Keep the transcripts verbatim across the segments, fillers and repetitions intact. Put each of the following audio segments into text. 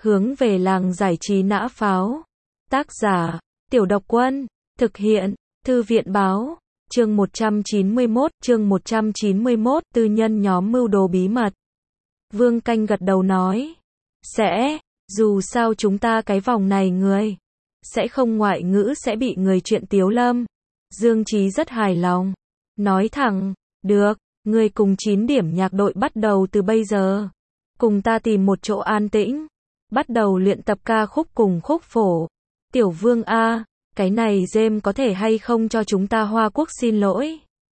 hướng về làng giải trí nã pháo. Tác giả, Tiểu Độc Quân, thực hiện, Thư viện Báo, chương một trăm chín mươi mốt, chương một trăm chín mươi mốt, tư nhân nhóm mưu đồ bí mật. Vương Canh gật đầu nói, sẽ, dù sao chúng ta cái vòng này người, sẽ không ngoại ngữ sẽ bị người chuyện Tiếu Lâm. Dương Chí rất hài lòng, nói thẳng, được, người cùng chín điểm nhạc đội bắt đầu từ bây giờ. Cùng ta tìm một chỗ an tĩnh, bắt đầu luyện tập ca khúc cùng khúc phổ. Tiểu Vương A, cái này James có thể hay không cho chúng ta Hoa Quốc xin lỗi?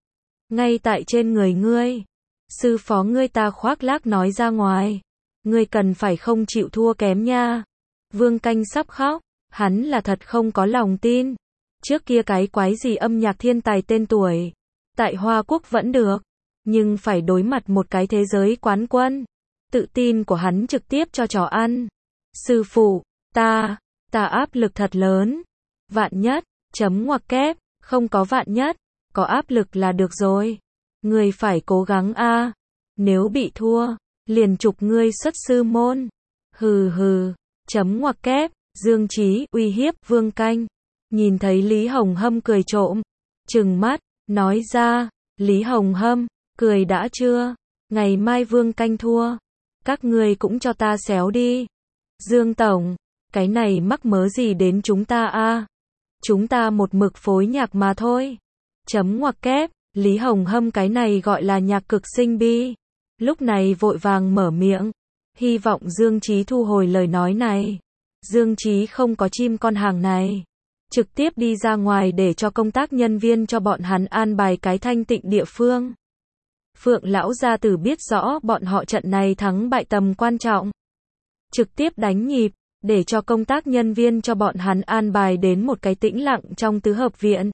Ngay tại trên người ngươi, sư phó ngươi ta khoác lác nói ra ngoài. Ngươi cần phải không chịu thua kém nha. Vương Canh sắp khóc, hắn là thật không có lòng tin. Trước kia cái quái gì âm nhạc thiên tài tên tuổi, tại Hoa Quốc vẫn được, nhưng phải đối mặt một cái thế giới quán quân. Tự tin của hắn trực tiếp cho chó ăn. Sư phụ, ta, ta áp lực thật lớn. Vạn nhất, chấm ngoặc kép, không có vạn nhất, có áp lực là được rồi. Ngươi phải cố gắng a. Nếu bị thua, liền trục ngươi xuất sư môn. Hừ hừ, chấm ngoặc kép, Dương Chí uy hiếp Vương Canh. Nhìn thấy Lý Hồng Hâm cười trộm, trừng mắt, nói ra, Lý Hồng Hâm, cười đã chưa? Ngày mai Vương Canh thua, các ngươi cũng cho ta xéo đi. Dương Tổng, cái này mắc mớ gì đến chúng ta a? Chúng ta một mực phối nhạc mà thôi. Chấm ngoặc kép, Lý Hồng Hâm cái này gọi là nhạc cực sinh bi. Lúc này vội vàng mở miệng, hy vọng Dương Chí thu hồi lời nói này. Dương Chí không có chim con hàng này, trực tiếp đi ra ngoài để cho công tác nhân viên cho bọn hắn an bài cái thanh tịnh địa phương. Phượng lão gia tử biết rõ bọn họ trận này thắng bại tầm quan trọng, trực tiếp đánh nhịp, để cho công tác nhân viên cho bọn hắn an bài đến một cái tĩnh lặng trong tứ hợp viện.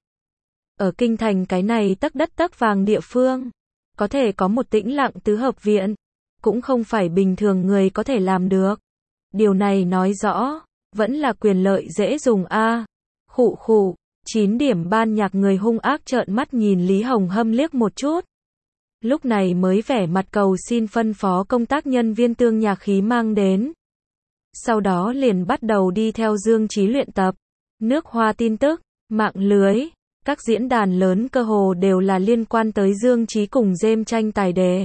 Ở kinh thành cái này tấc đất tấc vàng địa phương, có thể có một tĩnh lặng tứ hợp viện, cũng không phải bình thường người có thể làm được. Điều này nói rõ, vẫn là quyền lợi dễ dùng a. Khụ khụ, chín điểm ban nhạc người hung ác trợn mắt nhìn Lý Hồng Hâm liếc một chút. Lúc này mới vẻ mặt cầu xin phân phó công tác nhân viên tương nhạc khí mang đến. Sau đó liền bắt đầu đi theo Dương Chí luyện tập. Nước Hoa tin tức, mạng lưới, các diễn đàn lớn cơ hồ đều là liên quan tới Dương Chí cùng James tranh tài đề.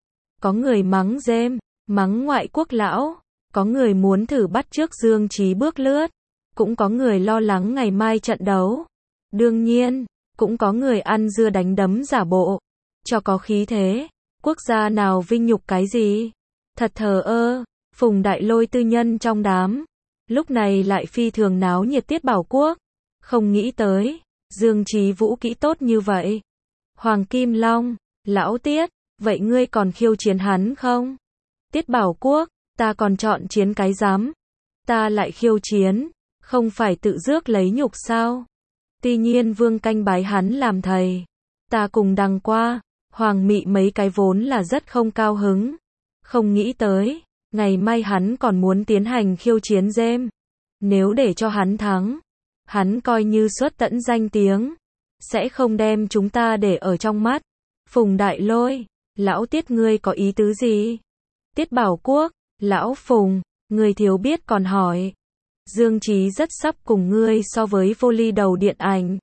Có người mắng James, mắng ngoại quốc lão, có người muốn thử bắt chước Dương Chí bước lướt, cũng có người lo lắng ngày mai trận đấu. Đương nhiên, cũng có người ăn dưa đánh đấm giả bộ, cho có khí thế. Quốc gia nào vinh nhục cái gì? Thật thờ ơ. Phùng Đại Lôi tư nhân trong đám, lúc này lại phi thường náo nhiệt Tiết Bảo Quốc. Không nghĩ tới, Dương Chí vũ kỹ tốt như vậy. Hoàng Kim Long, lão Tiết, vậy ngươi còn khiêu chiến hắn không? Tiết Bảo Quốc, ta còn chọn chiến cái dám. Ta lại khiêu chiến, không phải tự rước lấy nhục sao? Tuy nhiên Vương Canh bái hắn làm thầy. Ta cùng đằng qua, Hoàng Mị mấy cái vốn là rất không cao hứng. Không nghĩ tới, ngày mai hắn còn muốn tiến hành khiêu chiến James. Nếu để cho hắn thắng, hắn coi như xuất tận danh tiếng, sẽ không đem chúng ta để ở trong mắt. Phùng Đại Lôi, lão Tiết ngươi có ý tứ gì? Tiết Bảo Quốc, lão Phùng, ngươi thiếu biết còn hỏi. Dương Chí rất sắp cùng ngươi so với vô ly đầu điện ảnh.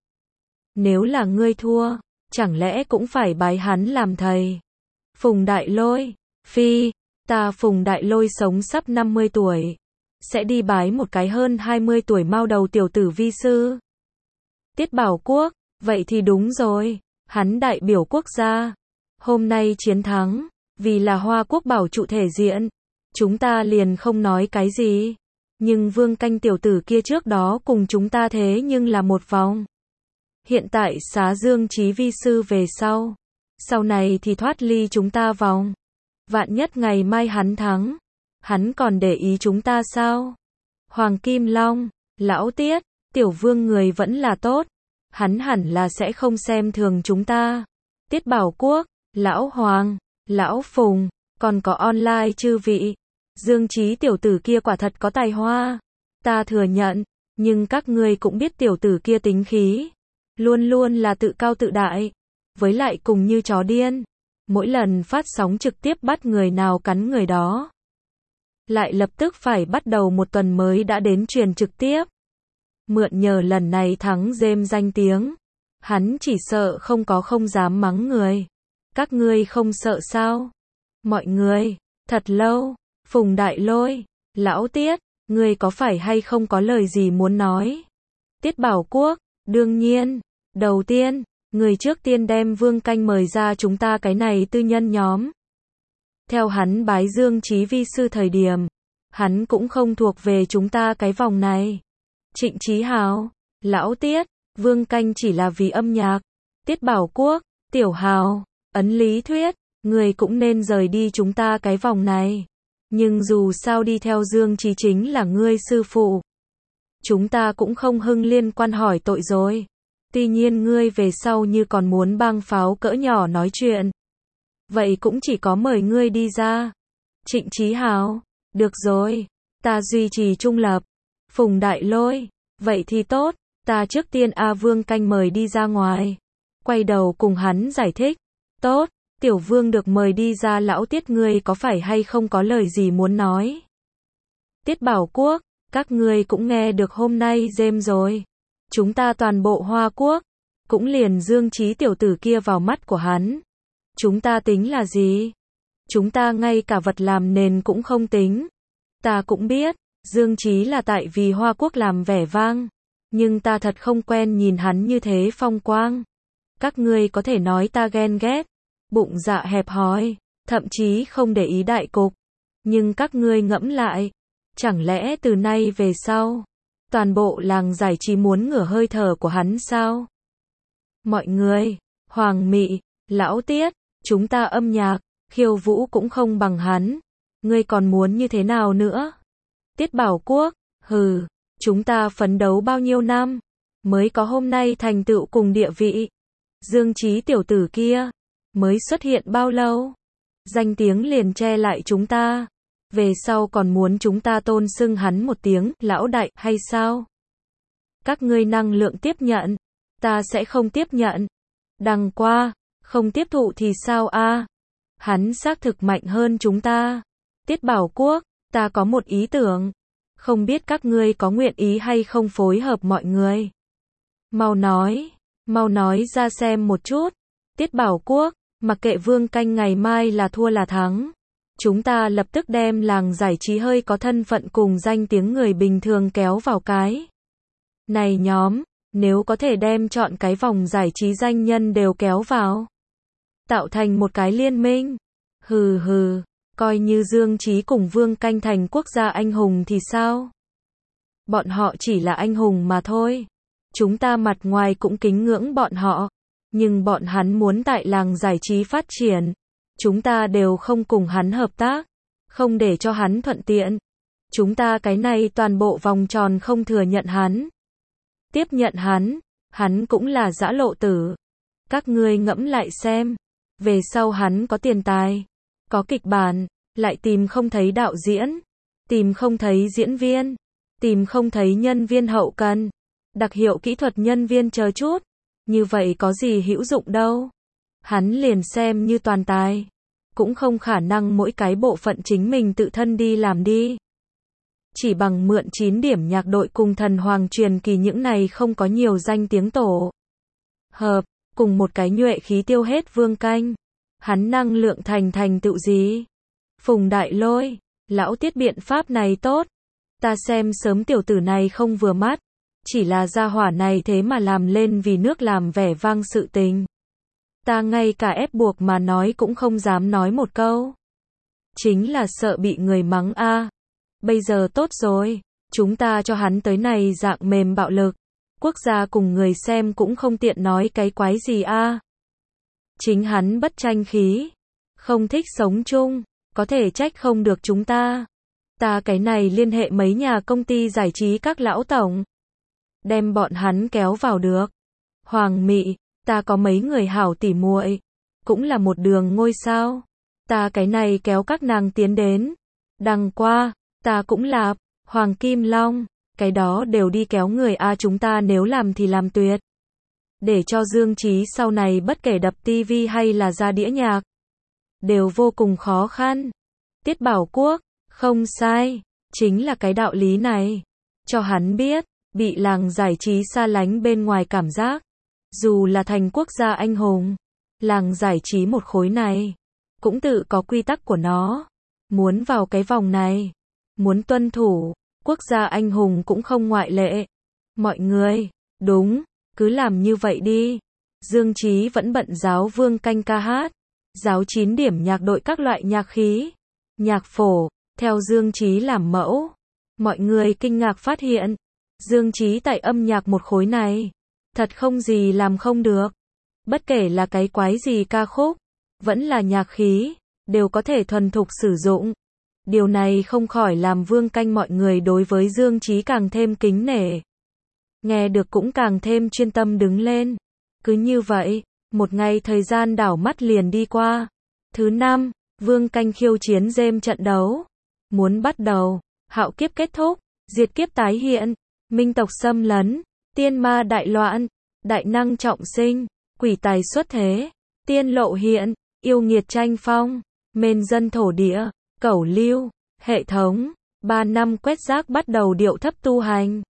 Nếu là ngươi thua, chẳng lẽ cũng phải bái hắn làm thầy? Phùng Đại Lôi, phi, ta Phùng Đại Lôi sống sắp năm mươi tuổi, sẽ đi bái một cái hơn hai mươi tuổi mao đầu tiểu tử vi sư. Tiết Bảo Quốc, vậy thì đúng rồi, hắn đại biểu quốc gia. Hôm nay chiến thắng, vì là Hoa Quốc bảo trụ thể diện, chúng ta liền không nói cái gì. Nhưng Vương Canh tiểu tử kia trước đó cùng chúng ta thế nhưng là một vòng. Hiện tại xá Dương Chí vi sư về sau, sau này thì thoát ly chúng ta vòng. Vạn nhất ngày mai hắn thắng, hắn còn để ý chúng ta sao? Hoàng Kim Long, lão Tiết, Tiểu Vương người vẫn là tốt, hắn hẳn là sẽ không xem thường chúng ta. Tiết Bảo Quốc, lão Hoàng, lão Phùng, còn có online chư vị. Dương Chí tiểu tử kia quả thật có tài hoa, ta thừa nhận, nhưng các ngươi cũng biết tiểu tử kia tính khí, luôn luôn là tự cao tự đại, với lại cùng như chó điên, mỗi lần phát sóng trực tiếp bắt người nào cắn người đó. lại lập tức phải bắt đầu một tuần mới đã đến truyền trực tiếp. Mượn nhờ lần này thắng James danh tiếng, hắn chỉ sợ không có không dám mắng người. Các ngươi không sợ sao? Mọi người, thật lâu, Phùng Đại Lôi, Lão Tiết, ngươi có phải hay không có lời gì muốn nói? Tiết Bảo Quốc, đương nhiên, đầu tiên, người trước tiên đem Vương Canh mời ra chúng ta cái này tư nhân nhóm. Theo hắn bái Dương Chí vi sư thời điểm, hắn cũng không thuộc về chúng ta cái vòng này. Trịnh Chí Hào, Lão Tiết, Vương Canh chỉ là vì âm nhạc. Tiết Bảo Quốc, Tiểu Hào, ấn lý thuyết, người cũng nên rời đi chúng ta cái vòng này. Nhưng dù sao đi theo Dương Chí chính là ngươi sư phụ. Chúng ta cũng không hưng liên quan hỏi tội rồi. Tuy nhiên ngươi về sau như còn muốn bang pháo cỡ nhỏ nói chuyện. Vậy cũng chỉ có mời ngươi đi ra. Trịnh Chí Hào, được rồi, ta duy trì trung lập. Phùng Đại Lôi, vậy thì tốt, ta trước tiên A Vương Canh mời đi ra ngoài. Quay đầu cùng hắn giải thích. Tốt, Tiểu Vương được mời đi ra. Lão Tiết, ngươi có phải hay không có lời gì muốn nói? Tiết Bảo Quốc, các ngươi cũng nghe được hôm nay James rồi. Chúng ta toàn bộ Hoa Quốc, cũng liền Dương Chí tiểu tử kia vào mắt của hắn. Chúng ta tính là gì? Chúng ta ngay cả vật làm nền cũng không tính. Ta cũng biết, Dương Chí là tại vì Hoa Quốc làm vẻ vang. Nhưng ta thật không quen nhìn hắn như thế phong quang. Các ngươi có thể nói ta ghen ghét, bụng dạ hẹp hòi, thậm chí không để ý đại cục. Nhưng các ngươi ngẫm lại, chẳng lẽ từ nay về sau, toàn bộ làng giải trí muốn ngửa hơi thở của hắn sao? Mọi người, Hoàng Mị, Lão Tiết, chúng ta âm nhạc, khiêu vũ cũng không bằng hắn. Ngươi còn muốn như thế nào nữa? Tiết Bảo Quốc, hừ, chúng ta phấn đấu bao nhiêu năm, mới có hôm nay thành tựu cùng địa vị. Dương Chí tiểu tử kia, mới xuất hiện bao lâu? Danh tiếng liền che lại chúng ta. Về sau còn muốn chúng ta tôn xưng hắn một tiếng lão đại hay sao? Các ngươi năng lượng tiếp nhận, ta sẽ không tiếp nhận. Đằng qua, không tiếp thụ thì sao a? Hắn xác thực mạnh hơn chúng ta. Tiết Bảo Quốc, ta có một ý tưởng, không biết các ngươi có nguyện ý hay không phối hợp mọi người. Mau nói, mau nói ra xem một chút. Tiết Bảo Quốc, mặc kệ Vương Canh ngày mai là thua là thắng, chúng ta lập tức đem làng giải trí hơi có thân phận cùng danh tiếng người bình thường kéo vào cái này nhóm, nếu có thể đem chọn cái vòng giải trí danh nhân đều kéo vào, tạo thành một cái liên minh. Hừ hừ, coi như Dương Chí cùng Vương Canh thành quốc gia anh hùng thì sao? Bọn họ chỉ là anh hùng mà thôi. Chúng ta mặt ngoài cũng kính ngưỡng bọn họ, nhưng bọn hắn muốn tại làng giải trí phát triển, chúng ta đều không cùng hắn hợp tác, không để cho hắn thuận tiện. Chúng ta cái này toàn bộ vòng tròn không thừa nhận hắn. Tiếp nhận hắn, hắn cũng là dã lộ tử. Các ngươi ngẫm lại xem, về sau hắn có tiền tài, có kịch bản, lại tìm không thấy đạo diễn, tìm không thấy diễn viên, tìm không thấy nhân viên hậu cần, đặc hiệu kỹ thuật nhân viên chờ chút, như vậy có gì hữu dụng đâu. Hắn liền xem như toàn tài, cũng không khả năng mỗi cái bộ phận chính mình tự thân đi làm đi. Chỉ bằng mượn chín điểm nhạc đội cùng thần hoàng truyền kỳ những này không có nhiều danh tiếng tổ hợp, cùng một cái nhuệ khí tiêu hết Vương Canh. Hắn năng lượng thành thành tựu gì? Phùng Đại Lôi, Lão Tiết, biện pháp này tốt. Ta xem sớm tiểu tử này không vừa mắt. Chỉ là gia hỏa này thế mà làm lên vì nước làm vẻ vang sự tình. Ta ngay cả ép buộc mà nói cũng không dám nói một câu. Chính là sợ bị người mắng a. À. Bây giờ tốt rồi, chúng ta cho hắn tới này dạng mềm bạo lực. Quốc gia cùng người xem cũng không tiện nói cái quái gì a. À. Chính hắn bất tranh khí, không thích sống chung, có thể trách không được chúng ta. Ta cái này liên hệ mấy nhà công ty giải trí các lão tổng, đem bọn hắn kéo vào được. Hoàng Mị, ta có mấy người hảo tỉ muội, cũng là một đường ngôi sao. Ta cái này kéo các nàng tiến đến. Đằng qua, ta cũng là Hoàng Kim Long, cái đó đều đi kéo người a. À, chúng ta nếu làm thì làm tuyệt. Để cho Dương Chí sau này bất kể đập tivi hay là ra đĩa nhạc, đều vô cùng khó khăn. Tiết Bảo Quốc, Không sai, chính là cái đạo lý này. Cho hắn biết, bị làng giải trí xa lánh bên ngoài cảm giác. Dù là thành quốc gia anh hùng, làng giải trí một khối này, cũng tự có quy tắc của nó. Muốn vào cái vòng này, muốn tuân thủ, quốc gia anh hùng cũng không ngoại lệ. Mọi người, đúng, cứ làm như vậy đi. Dương Chí vẫn bận giáo Vương Canh ca hát, giáo chín điểm nhạc đội các loại nhạc khí, nhạc phổ, theo Dương Chí làm mẫu. Mọi người kinh ngạc phát hiện, Dương Chí tại âm nhạc một khối này, thật không gì làm không được. Bất kể là cái quái gì ca khúc, vẫn là nhạc khí, đều có thể thuần thục sử dụng. Điều này không khỏi làm Vương Canh mọi người đối với Dương Chí càng thêm kính nể. Nghe được cũng càng thêm chuyên tâm đứng lên. Cứ như vậy, một ngày thời gian đảo mắt liền đi qua. Thứ năm, Vương Canh khiêu chiến Gem trận đấu. Muốn bắt đầu, hạo kiếp kết thúc, diệt kiếp tái hiện, minh tộc xâm lấn, tiên ma đại loạn, đại năng trọng sinh, quỷ tài xuất thế, tiên lộ hiện, yêu nghiệt tranh phong, mền dân thổ địa, cẩu lưu, hệ thống. Ba năm quét rác bắt đầu điệu thấp tu hành.